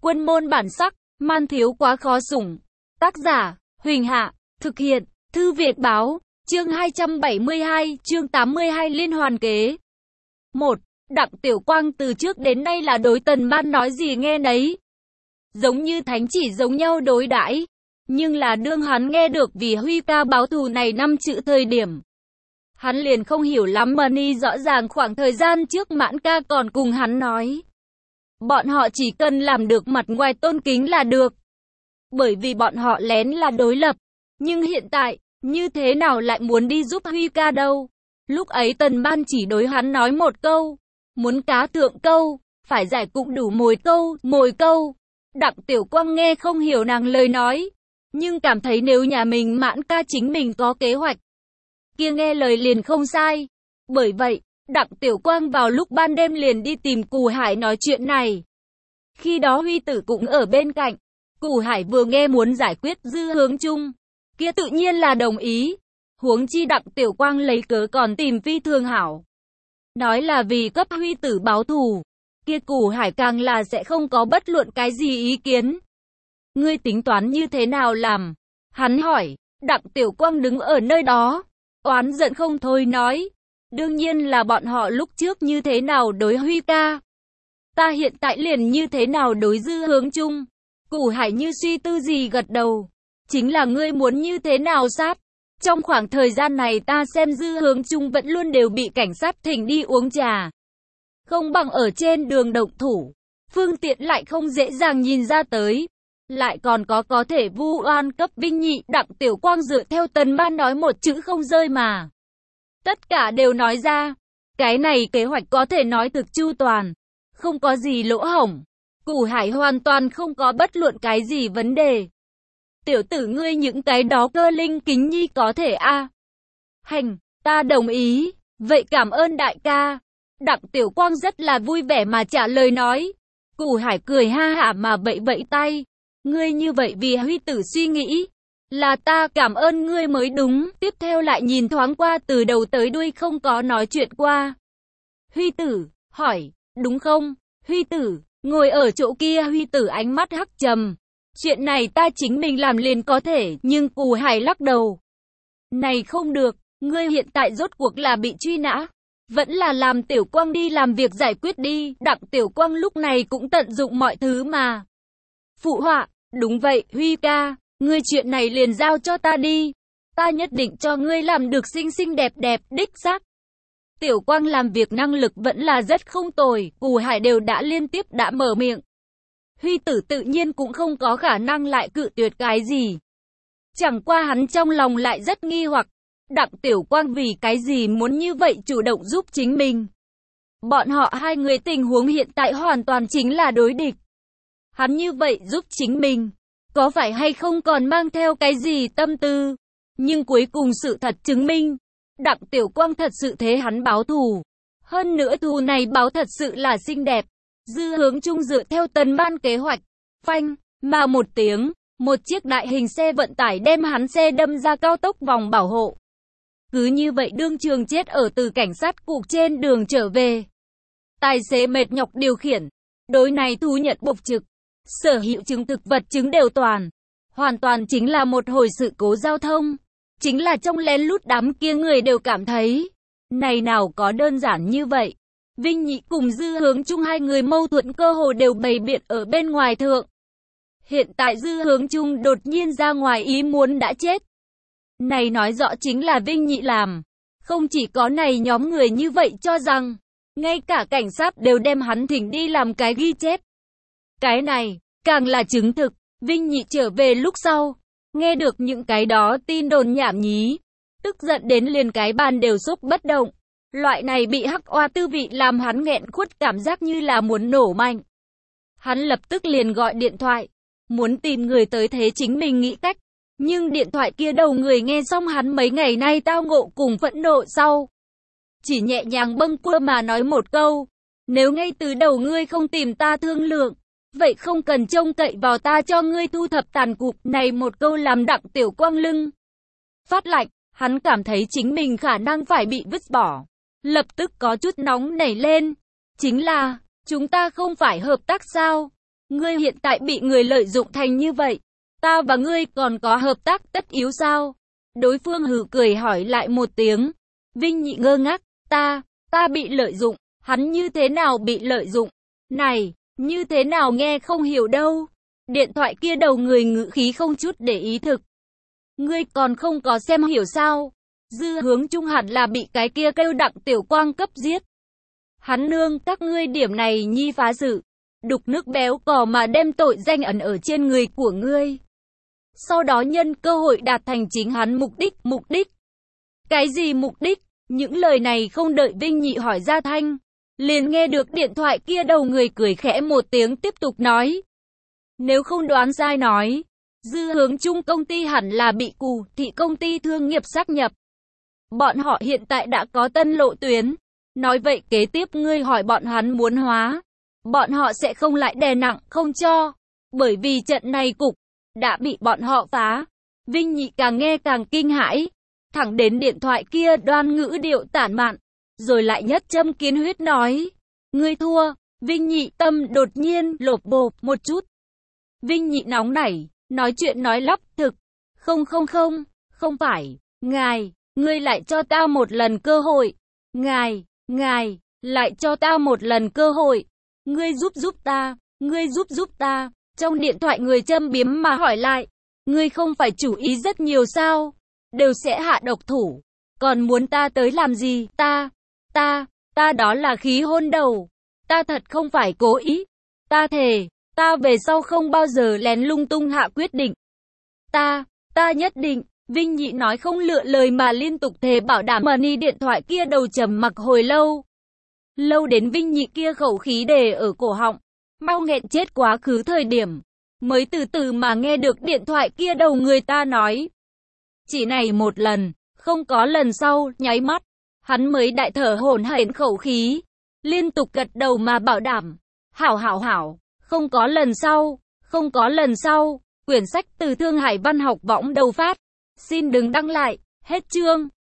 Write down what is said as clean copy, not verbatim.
Quân môn bản sắc, man thiếu quá khó sủng. Tác giả, Huỳnh Hạ, thực hiện, Thư Việt Báo, chương 272, chương 82 liên hoàn kế. 1. Đặng Tiểu Quang từ trước đến nay là đối Tần Ban nói gì nghe nấy. Giống như thánh chỉ giống nhau đối đãi. Nhưng là đương hắn nghe được vì Huy ca báo thù này 5 chữ thời điểm. Hắn liền không hiểu lắm mà ni rõ ràng khoảng thời gian trước Mãn ca còn cùng hắn nói. Bọn họ chỉ cần làm được mặt ngoài tôn kính là được. Bởi vì bọn họ lén là đối lập. Nhưng hiện tại, như thế nào lại muốn đi giúp Huy ca đâu? Lúc ấy Tần Ban chỉ đối hắn nói một câu. Muốn cá thượng câu, phải giải cũng đủ mồi câu. Đặng Tiểu Quang nghe không hiểu nàng lời nói. Nhưng cảm thấy nếu nhà mình Mãn ca chính mình có kế hoạch. Kia nghe lời liền không sai. Bởi vậy, Đặng Tiểu Quang vào lúc ban đêm liền đi tìm Cù Hải nói chuyện này. Khi đó Huy Tử cũng ở bên cạnh. Cù Hải vừa nghe muốn giải quyết Dư Hướng Trung, kia tự nhiên là đồng ý. Huống chi Đặng Tiểu Quang lấy cớ còn tìm Phi Thường Hảo. Nói là vì cấp Huy Tử báo thù. Kia Cù Hải càng là sẽ không có bất luận cái gì ý kiến. Ngươi tính toán như thế nào làm? Hắn hỏi. Đặng Tiểu Quang đứng ở nơi đó, oán giận không thôi nói. Đương nhiên là bọn họ lúc trước như thế nào đối Huy ca. Ta hiện tại liền như thế nào đối Dư Hướng Trung. Cù Hải như suy tư gì gật đầu. Chính là ngươi muốn như thế nào sát. Trong khoảng thời gian này ta xem Dư Hướng Trung vẫn luôn đều bị cảnh sát thỉnh đi uống trà. Không bằng ở trên đường động thủ. Phương tiện lại không dễ dàng nhìn ra tới. Lại còn có thể vu oan cấp Vinh Nhị. Đặng Tiểu Quang dựa theo Tần Ban nói một chữ không rơi mà. Tất cả đều nói ra. Cái này kế hoạch có thể nói thực chu toàn. Không có gì lỗ hổng. Cù Hải hoàn toàn không có bất luận cái gì vấn đề. Tiểu tử ngươi những cái đó cơ linh kính nhi có thể a. Hành, ta đồng ý. Vậy cảm ơn đại ca. Đặng Tiểu Quang rất là vui vẻ mà trả lời nói. Cù Hải cười ha hả mà vẫy vẫy tay. Ngươi như vậy vì Huy Tử suy nghĩ. Là ta cảm ơn ngươi mới đúng. Tiếp theo lại nhìn thoáng qua từ đầu tới đuôi không có nói chuyện qua. Huy Tử, hỏi, đúng không? Huy Tử, ngồi ở chỗ kia. Huy Tử ánh mắt hắc trầm. Chuyện này ta chính mình làm liền có thể. Nhưng Cù Hải lắc đầu. Này không được, ngươi hiện tại rốt cuộc là bị truy nã. Vẫn là làm Tiểu Quang đi làm việc giải quyết đi. Đặng Tiểu Quang lúc này cũng tận dụng mọi thứ mà. Phụ họa, đúng vậy, Huy ca, ngươi chuyện này liền giao cho ta đi. Ta nhất định cho ngươi làm được xinh xinh đẹp đẹp, đích xác. Tiểu Quang làm việc năng lực vẫn là rất không tồi, Cù Hải đều đã liên tiếp đã mở miệng. Huy Tử tự nhiên cũng không có khả năng lại cự tuyệt cái gì. Chẳng qua hắn trong lòng lại rất nghi hoặc, Đặng Tiểu Quang vì cái gì muốn như vậy chủ động giúp chính mình. Bọn họ hai người tình huống hiện tại hoàn toàn chính là đối địch. Hắn như vậy giúp chính mình, có phải hay không còn mang theo cái gì tâm tư. Nhưng cuối cùng sự thật chứng minh, Đặng Tiểu Quang thật sự thế hắn báo thù. Hơn nữa thù này báo thật sự là xinh đẹp. Dư Hướng Trung dựa theo Tần Ban kế hoạch. Phanh, mà một tiếng, một chiếc đại hình xe vận tải đem hắn xe đâm ra cao tốc vòng bảo hộ. Cứ như vậy đương trường chết ở từ cảnh sát cục trên đường trở về. Tài xế mệt nhọc điều khiển. Đối này thú nhận bộc trực. Sở hữu chứng thực vật chứng đều toàn. Hoàn toàn chính là một hồi sự cố giao thông. Chính là trong lén lút đám kia người đều cảm thấy. Này nào có đơn giản như vậy. Vinh Nhị cùng Dư Hướng Trung hai người mâu thuẫn cơ hồ đều bày biện ở bên ngoài thượng. Hiện tại Dư Hướng Trung đột nhiên ra ngoài ý muốn đã chết. Này nói rõ chính là Vinh Nhị làm. Không chỉ có này nhóm người như vậy cho rằng. Ngay cả cảnh sát đều đem hắn thỉnh đi làm cái ghi chép. Cái này, càng là chứng thực. Vinh Nhị trở về lúc sau. Nghe được những cái đó tin đồn nhảm nhí. Tức giận đến liền cái bàn đều xúc bất động. Loại này bị hắc oa tư vị làm hắn nghẹn khuất cảm giác như là muốn nổ mạnh. Hắn lập tức liền gọi điện thoại. Muốn tìm người tới thế chính mình nghĩ cách. Nhưng điện thoại kia đầu người nghe xong hắn mấy ngày nay tao ngộ cùng phẫn nộ sau. Chỉ nhẹ nhàng bâng quơ mà nói một câu. Nếu ngay từ đầu ngươi không tìm ta thương lượng. Vậy không cần trông cậy vào ta cho ngươi thu thập tàn cục. Này một câu làm Đặng Tiểu Quang lưng phát lạnh. Hắn cảm thấy chính mình khả năng phải bị vứt bỏ. Lập tức có chút nóng nảy lên. Chính là, chúng ta không phải hợp tác sao? Ngươi hiện tại bị người lợi dụng thành như vậy. Ta và ngươi còn có hợp tác tất yếu sao? Đối phương hừ cười hỏi lại một tiếng. Vinh Nhị ngơ ngác. Ta bị lợi dụng. Hắn như thế nào bị lợi dụng? Này, như thế nào nghe không hiểu đâu. Điện thoại kia đầu người ngữ khí không chút để ý thực. Ngươi còn không có xem hiểu sao? Dư Hướng Trung hẳn là bị cái kia kêu Đặng Tiểu Quang cấp giết. Hắn nương các ngươi điểm này nhi phá sự. Đục nước béo cò mà đem tội danh ẩn ở trên người của ngươi. Sau đó nhân cơ hội đạt thành chính hắn mục đích. Cái gì mục đích? Những lời này không đợi Vinh Nhị hỏi ra thanh. Liền nghe được điện thoại kia đầu người cười khẽ một tiếng tiếp tục nói. Nếu không đoán sai nói, Dư Hướng Trung công ty hẳn là bị Cù Thị công ty thương nghiệp sáp nhập. Bọn họ hiện tại đã có tân lộ tuyến. Nói vậy kế tiếp ngươi hỏi bọn hắn muốn hóa. Bọn họ sẽ không lại đè nặng không cho. Bởi vì trận này cục đã bị bọn họ phá. Vinh Nhị càng nghe càng kinh hãi. Thẳng đến điện thoại kia đoan ngữ điệu tản mạn. Rồi lại nhất châm kiến huyết nói. Ngươi thua. Vinh Nhị tâm đột nhiên lột bột một chút. Vinh Nhị nóng nảy. Nói chuyện nói lắp thực. Không phải. Ngươi lại cho tao một lần cơ hội. Ngài, lại cho tao một lần cơ hội. Ngươi giúp ta. Trong điện thoại người châm biếm mà hỏi lại. Ngươi không phải chủ ý rất nhiều sao? Đều sẽ hạ độc thủ. Còn muốn ta tới làm gì? Ta đó là khí hôn đầu. Ta thật không phải cố ý. Ta thề, ta về sau không bao giờ lén lung tung hạ quyết định. Ta nhất định. Vinh Nhị nói không lựa lời mà liên tục thề bảo đảm. Money điện thoại kia đầu trầm mặc hồi lâu. Lâu đến Vinh Nhị kia khẩu khí đề ở cổ họng. Mau nghẹn chết quá khứ thời điểm. Mới từ từ mà nghe được điện thoại kia đầu người ta nói. Chỉ này một lần, không có lần sau, nháy mắt. Hắn mới đại thở hổn hển khẩu khí. Liên tục gật đầu mà bảo đảm. Hảo, không có lần sau. Quyển sách từ Thương Hải Văn học võng đầu phát. Xin đừng đăng lại, hết chương.